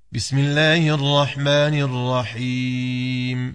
بسم الله الرحمن الرحيم.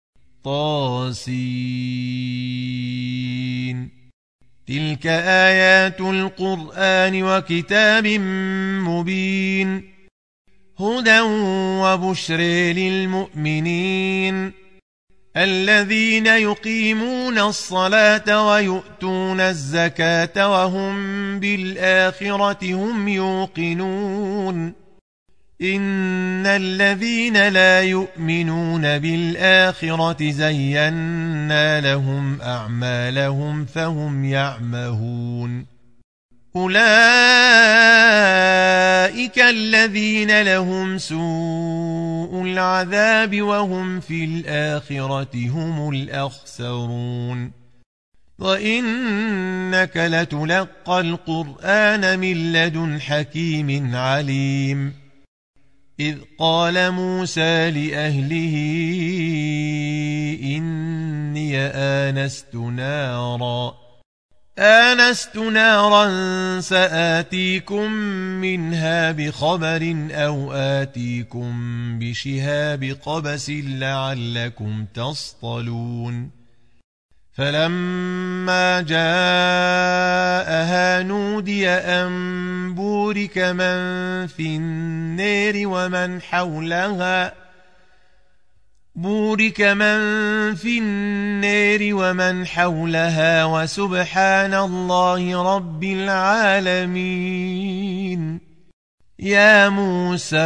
طاسين. تلك آيات القرآن وكتاب مبين، هدى وبشر للمؤمنين الذين يقيمون الصلاة ويؤتون الزكاة وهم بالآخرة هم يوقنون. إن الذين لا يؤمنون بالآخرة زينا لهم أعمالهم فهم يعمهون. أولئك الذين لهم سوء العذاب وهم في الآخرة هم الأخسرون. وإنك لتلقى القرآن من لدن حكيم عليم. إذ قال موسى لأهله إني آنست نارا سآتيكم منها بخبر أو آتيكم بشهاب قبس لعلكم تصطلون. فلما جاءها نودي أن بورك من في النار ومن حولها وسبحان الله رب العالمين. يا موسى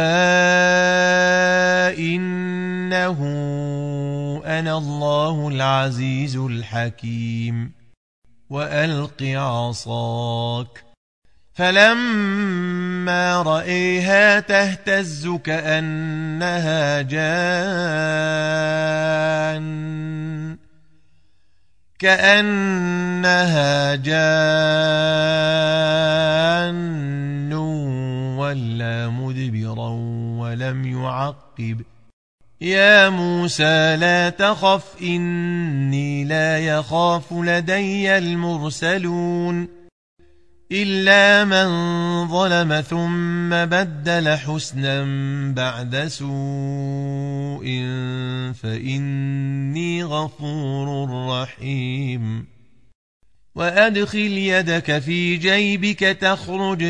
إنه أنا الله العزيز الحكيم وألق عصاك. فلما رأيها تهتز كأنها جان ولا مدبرا ولم يعقب. يا موسى لا تخف إني لا يخاف لدي المرسلون. إلا من ظلم ثم بدل حسنا بعد سوء فإني غفور رحيم. وأدخل يدك في جيبك تخرج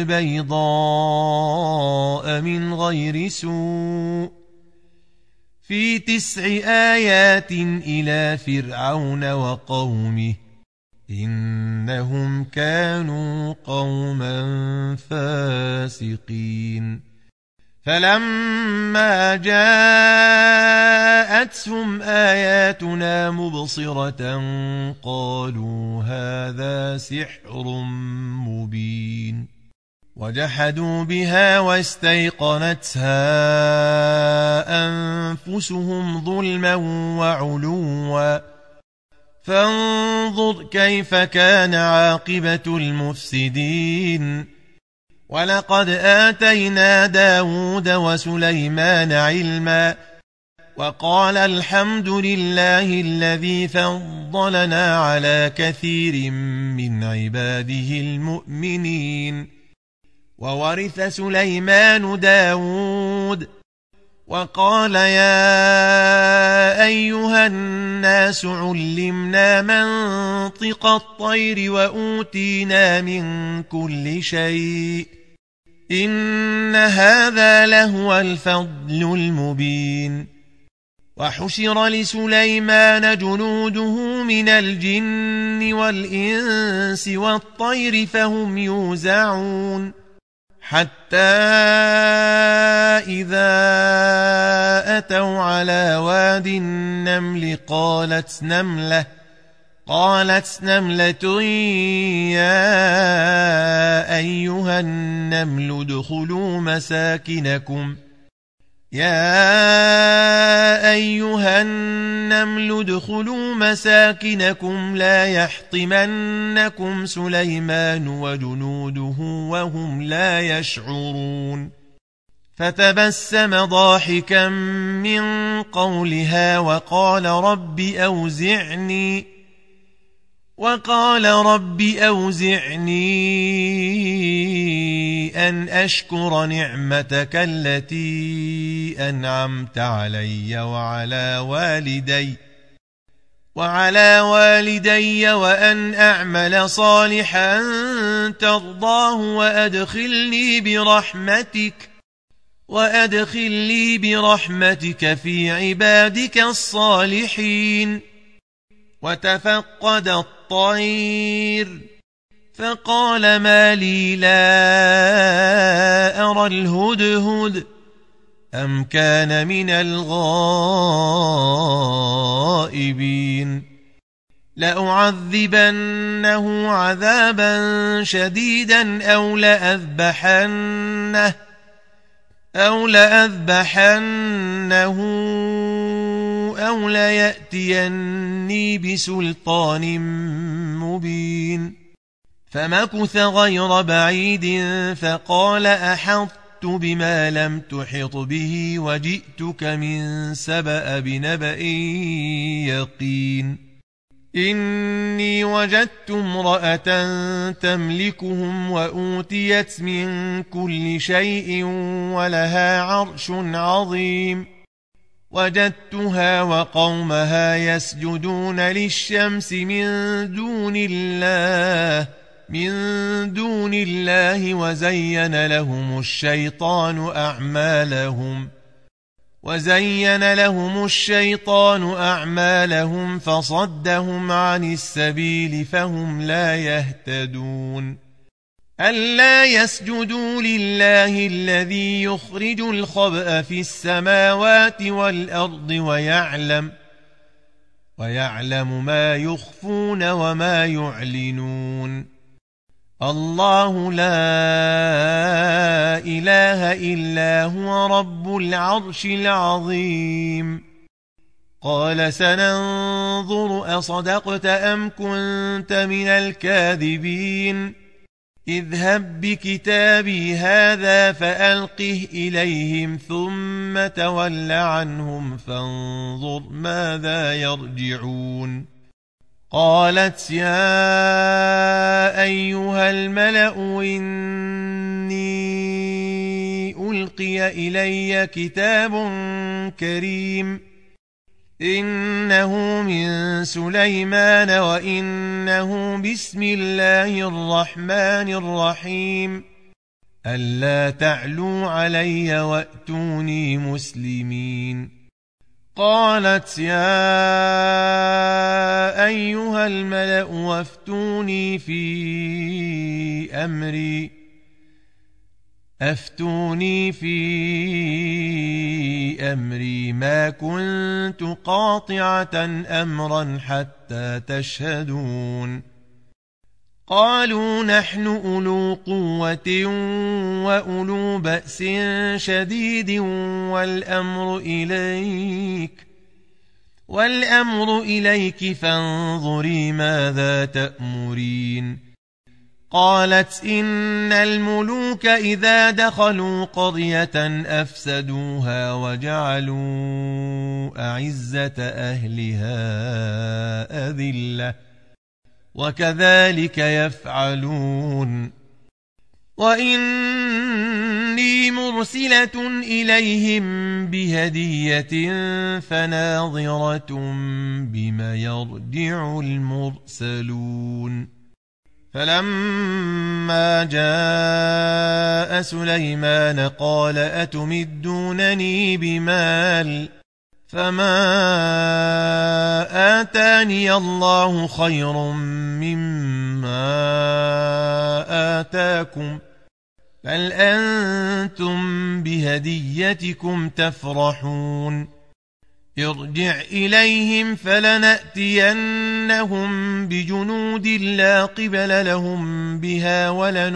بيضاء من غير سوء في 9 آيات إلى فرعون وقومه إنهم كانوا قوما فاسقين. فلما جاءتهم آياتنا مبصرة قالوا هذا سحر مبين. وجحدوا بها واستيقنتها أنفسهم ظلما وعلوا فانظر كيف كان عاقبة المفسدين. ولقد آتينا داود وسليمان علما وقال الحمد لله الذي فضلنا على كثير من عباده المؤمنين. وورث سليمان داود وقال يا أيها الناس علمنا منطق الطير وأوتينا من كل شيء إن هذا لهو الفضل المبين. وحشر لسليمان جنوده من الجن والإنس والطير فهم يوزعون. حتى إذا أتوا على واد النمل قالت نملة يا أيها النمل ادخلوا مساكنكم لا يحطمنكم سليمان وجنوده وهم لا يشعرون. فتبسم ضاحكا من قولها وقال رب وقال رب أوزعني أن أشكر نعمتك التي أنعمت علي وعلى والدي وأن أعمل صالحا ترضاه وأدخلني برحمتك في عبادك الصالحين. وتفقد الطير فقال ما لي لا أرى الهدهد أم كان من الغائبين لأعذبنه عذابا شديدا أو لأذبحنه أو ليأتيني بسلطان مبين. فمكث غير بعيد فقال أحطت بما لم تحط به وجئتك من سبأ بنبأ يقين. إني وجدت امرأة تملكهم وأوتيت من كل شيء ولها عرش عظيم. وجدتها وقومها يسجدون للشمس من دون الله وزين لهم الشيطان أعمالهم فصدهم عن السبيل فهم لا يهتدون. ألا يسجدوا لله الذي يخرج الخبأ في السماوات والأرض ويعلم ما يخفون وما يعلنون. الله لا إله إلا هو رب العرش العظيم. قال سننظر أصدقت أم كنت من الكاذبين. اذهب بكتابي هذا فألقه إليهم ثم تول عنهم فانظر ماذا يرجعون. قالت يا أيها الملأ إني ألقي إلي كتاب كريم إنه من سليمان وإنه بسم الله الرحمن الرحيم ألا تعلوا علي وأتوني مسلمين. قالت يا أيها الملأ وافتوني في أمري ما كنت قاطعة أمرا حتى تشهدون. قالوا نحن أولو قوة وأولو بأس شديد والأمر إليك فانظري ماذا تأمرين. قالت إن الملوك إذا دخلوا قرية أفسدوها وجعلوا أعزة أهلها أذلة وكذلك يفعلون. وإني مرسلة إليهم بهدية فناظرة بما يرجع المرسلون. فلما جاء سليمان قال أتمدونني بمال فما آتاني الله خير مما آتاكم بل أنتم بهديتكم تفرحون. ارجع إليهم فلنأتينهم بجنود لا قبل لهم بها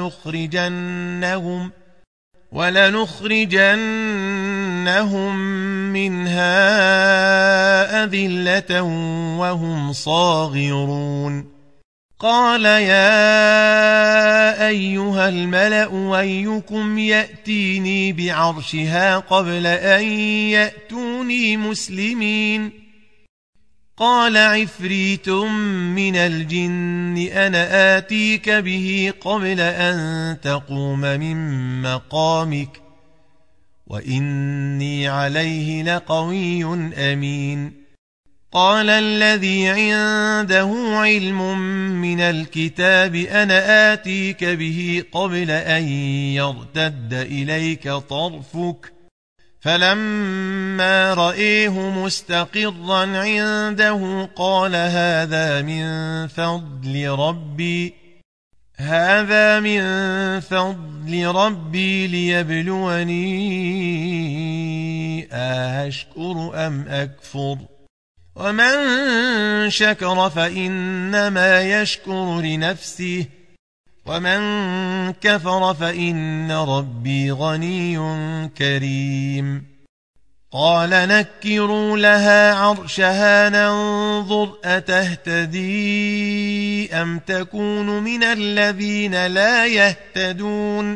ولنخرجنهم منها أذلة وهم صاغرون. قال يا أيها الملأ أيكم يأتيني بعرشها قبل أن يأتوني مسلمين. قال عفريت من الجن أنا آتيك به قبل أن تقوم من مقامك وإني عليه لقوي أمين. قال الذي عنده علم من الكتاب أنا آتيك به قبل أن يرتد إليك طرفك فلما رأيه مستقرا عنده قال هذا من فضل ربي ليبلوني أشكر أم أكفر ومن شكر فإنما يشكر لنفسه ومن كفر فإن ربي غني كريم. قال نكروا لها عرشها ننظر أتهتدي أم تكون من الذين لا يهتدون.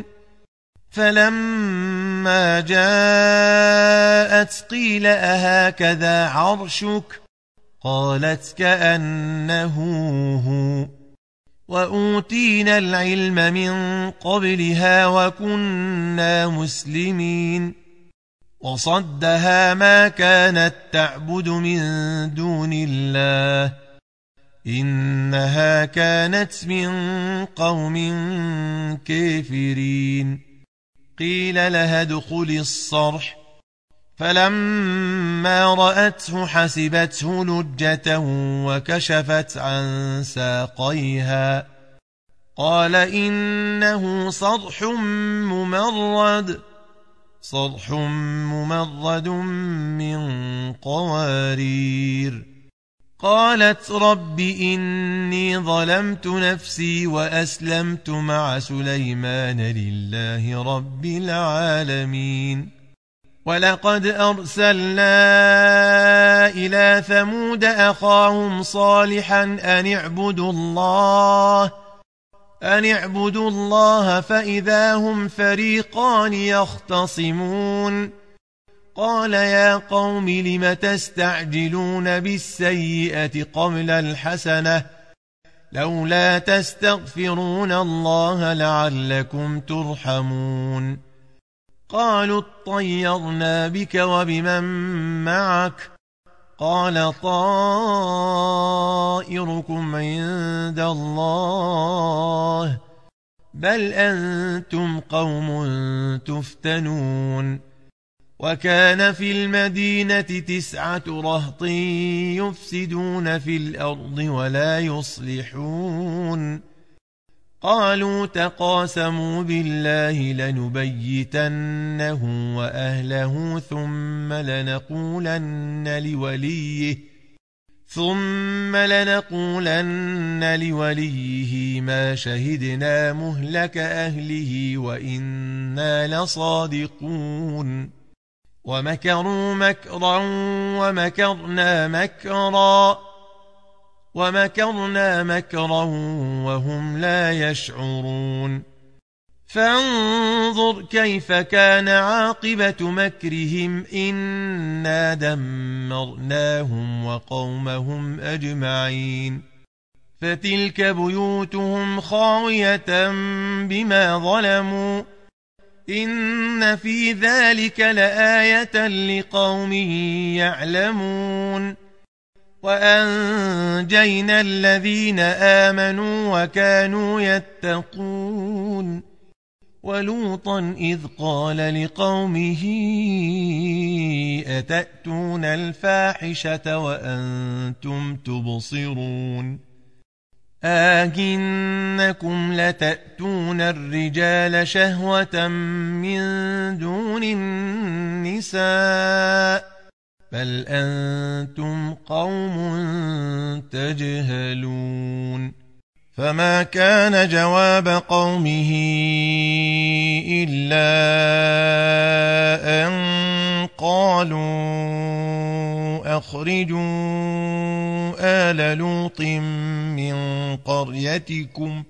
فلما جاءت قيل أهكذا عرشك قالت كأنه هو وأوتينا العلم من قبلها وكنا مسلمين. وصدها ما كانت تعبد من دون الله إنها كانت من قوم كافرين. قيل لها ادخلي الصرح فلما رأته حسبته لجة وكشفت عن ساقيها قال إنه صرح ممرد من قوارير. قالت رب إني ظلمت نفسي وأسلمت مع سليمان لله رب العالمين. ولقد أرسلنا إلى ثمود أخاهم صالحا أن اعبدوا الله فإذا هم فريقان يختصمون. قال يا قوم لم تستعجلون بالسيئة قبل الحسنة لولا تستغفرون الله لعلكم ترحمون. قالوا اطيرنا بك وبمن معك قال طائركم عند الله بل أنتم قوم تفتنون. وكان في المدينة 9 رهط يفسدون في الأرض ولا يصلحون. قالوا تقاسموا بالله لنبيتنه وأهله ثم لنقولن لوليه ما شهدنا مهلك أهله وإنا لصادقون. ومكروا مكرا ومكرنا مكرا وهم لا يشعرون. فانظر كيف كان عاقبة مكرهم إنا دمرناهم وقومهم أجمعين. فتلك بيوتهم خاوية بما ظلموا إن في ذلك لآية لقوم يعلمون. وأنجينا الذين آمنوا وكانوا يتقون. ولوطا إذ قال لقومه أتأتون الفاحشة وأنتم تبصرون أئنكم لتأتون الرجال شهوة من دون النساء بل أنتم قوم تجهلون. فما كان جواب قومه إلا أن قالوا أخرجوا آل لوط من قريتكم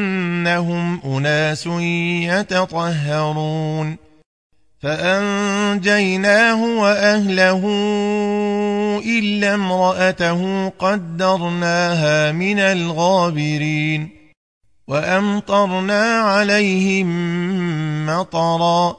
إنهم أناس يتطهرون. فأنجيناه فأنجيناه وأهله إلا امرأته قدرناها من الغابرين وأمطرنا عليهم مطرا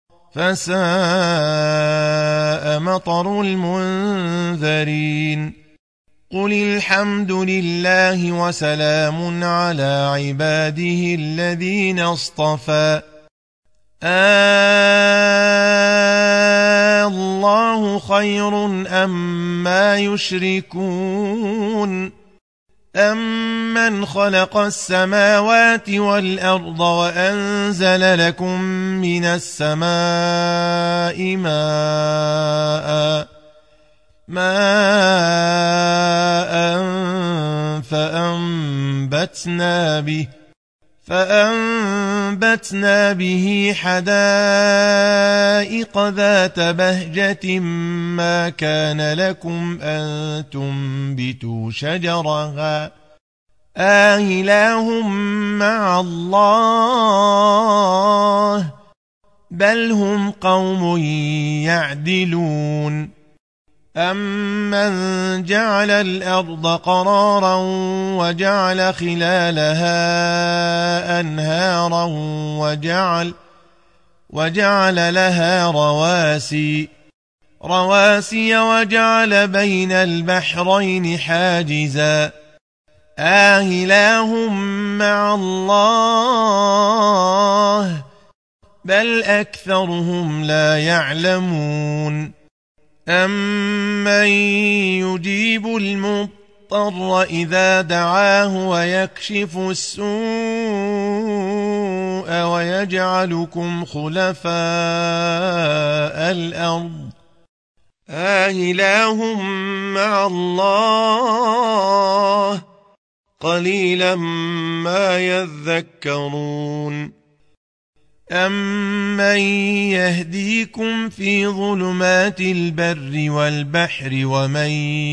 فساء مطر المنذرين قل الحمد لله وسلام على عباده الذين اصطفى الله خير أما يشركون أمن خلق السماوات والأرض وأنزل لكم من السماء ماء فأنبتنا به حدائق ذات بهجة ما كان لكم أن تنبتوا شجرها آله مع الله بل هم قوم يعدلون أمن جعل الأرض قرارا وجعل خلالها أنهارا وجعل لها رواسي وجعل بين البحرين حاجزا آله مع الله بل أكثرهم لا يعلمون أمن يجيب المضطر إذا دعاه ويكشف السوء ويجعلكم خلفاء الأرض آله مع الله قليلا ما يذكرون أمن يهديكم في ظلمات البر والبحر ومن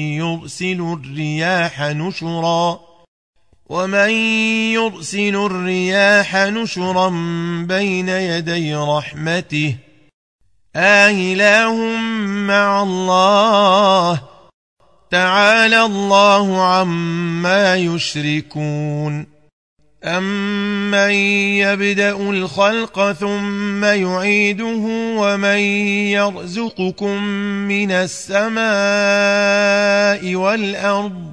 يرسل الرياح نشرا بين يدي رحمته آله مع الله تعالى الله عما يشركون أمن يبدأ الخلق ثم يعيده ومن يرزقكم من السماء والأرض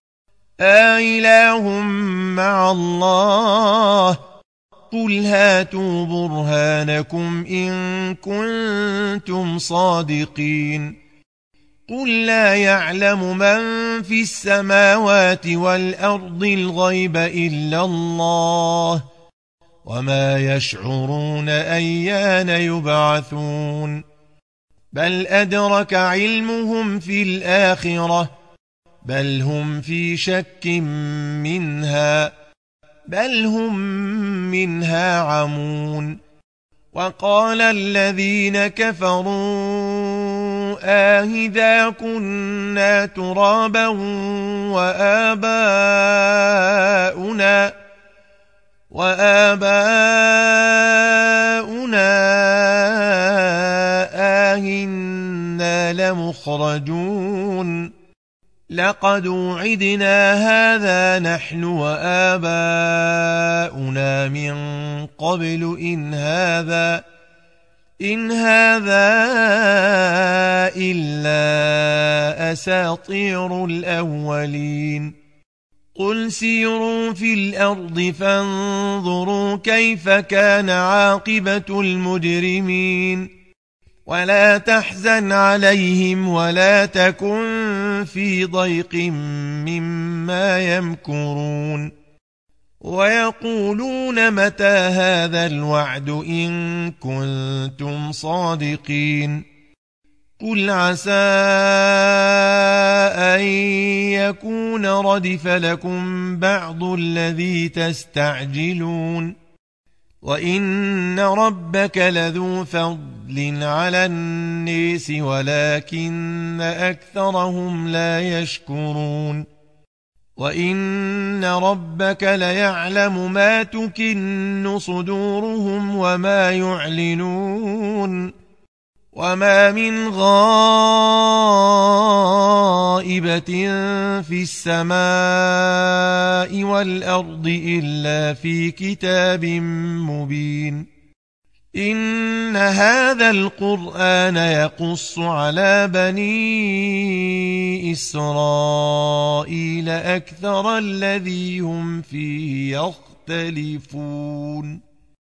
آله مع الله قل هاتوا برهانكم إن كنتم صادقين قل لا يعلم من في السماوات والأرض الغيب إلا الله وما يشعرون أيان يبعثون بل أدرك علمهم في الآخرة بل هم في شك منها بل هم منها عمون وقال الذين كفروا أإذا كنا ترابا وآباؤنا أإنا لمخرجون لقد وعدنا هذا نحن وآباؤنا من قبل إن هذا إلا أساطير الأولين قل سيروا في الأرض فانظروا كيف كان عاقبة المجرمين ولا تحزن عليهم ولا تكن في ضيق مما يمكرون ويقولون متى هذا الوعد إن كنتم صادقين قل عسى أن يكون ردف لكم بعض الذي تستعجلون وإن ربك لذو فضل على الناس ولكن أكثرهم لا يشكرون وإن ربك ليعلم ما تكن صدورهم وما يعلنون وما من غائبة في السماء والأرض إلا في كتاب مبين إن هذا القرآن يقص على بني إسرائيل أكثر الذي هم فيه يختلفون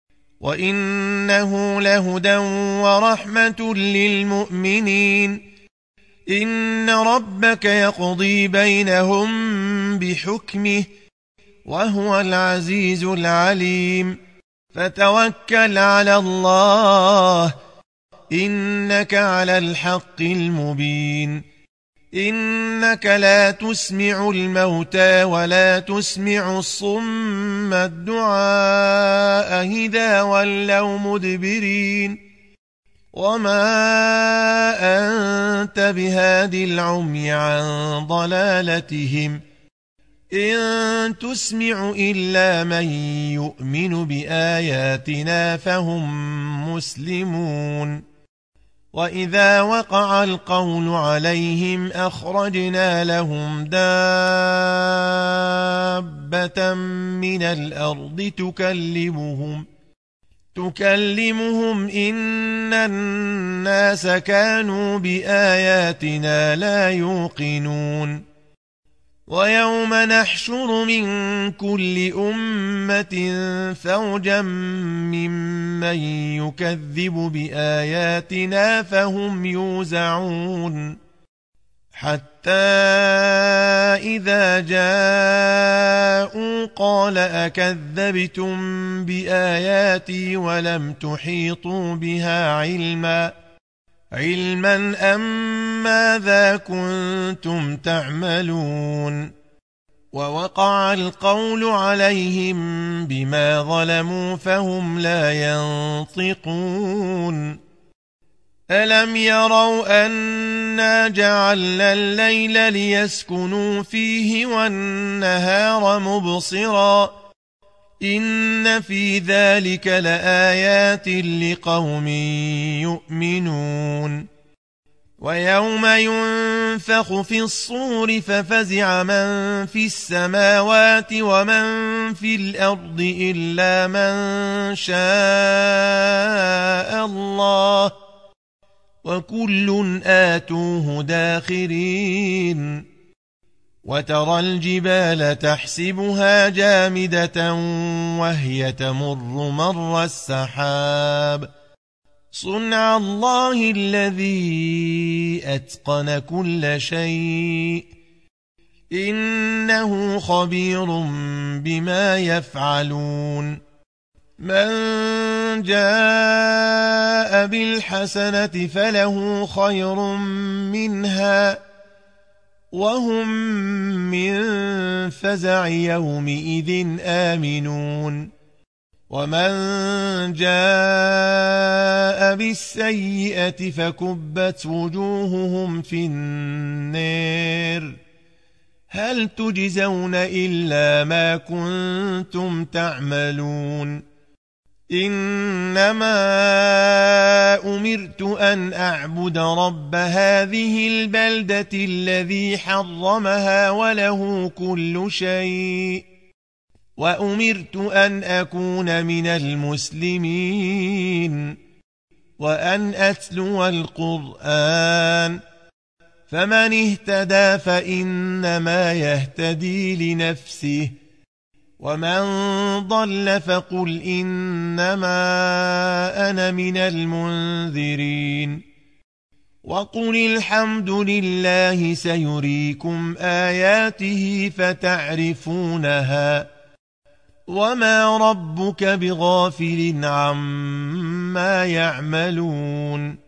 وإنه لهدى ورحمة للمؤمنين إن ربك يقضي بينهم بحكمه وهو العزيز العليم فتوكل على الله إنك على الحق المبين إنك لا تسمع الموتى ولا تسمع الصم الدعاء إذا ولوا مدبرين وما أنت بهاد العمي عن ضلالتهم إن تسمع إلا من يؤمن بآياتنا فهم مسلمون وإذا وقع القول عليهم أخرجنا لهم دابة من الأرض تكلمهم إن الناس كانوا بآياتنا لا يوقنون ويوم نحشر من كل أمة فوجا ممن يكذب بآياتنا فهم يوزعون حتى إذا جاءوا قال أكذبتم بآياتي ولم تحيطوا بها علما أم ماذا كنتم تعملون ووقع القول عليهم بما ظلموا فهم لا ينطقون ألم يروا أنا جعلنا الليل ليسكنوا فيه والنهار مبصرا إن في ذلك لآيات لقوم يؤمنون ويوم ينفخ في الصور ففزع من في السماوات ومن في الأرض إلا من شاء الله وكل آتوه داخرين وترى الجبال تحسبها جامدة وهي تمر مر السحاب صنع الله الذي أتقن كل شيء إنه خبير بما يفعلون من جاء بالحسنة فله خير منها وهم من فزع يومئذ آمنون ومن جاء بالسيئة فكبت وجوههم في النار هل تجزون إلا ما كنتم تعملون إنما أمرت أن أعبد رب هذه البلدة الذي حرمها وله كل شيء وأمرت أن أكون من المسلمين وأن أتلو القرآن فمن اهتدى فإنما يهتدي لنفسه ومن ضل فقل إنما أنا من المنذرين وقل الحمد لله سيريكم آياته فتعرفونها وما ربك بغافل عما يعملون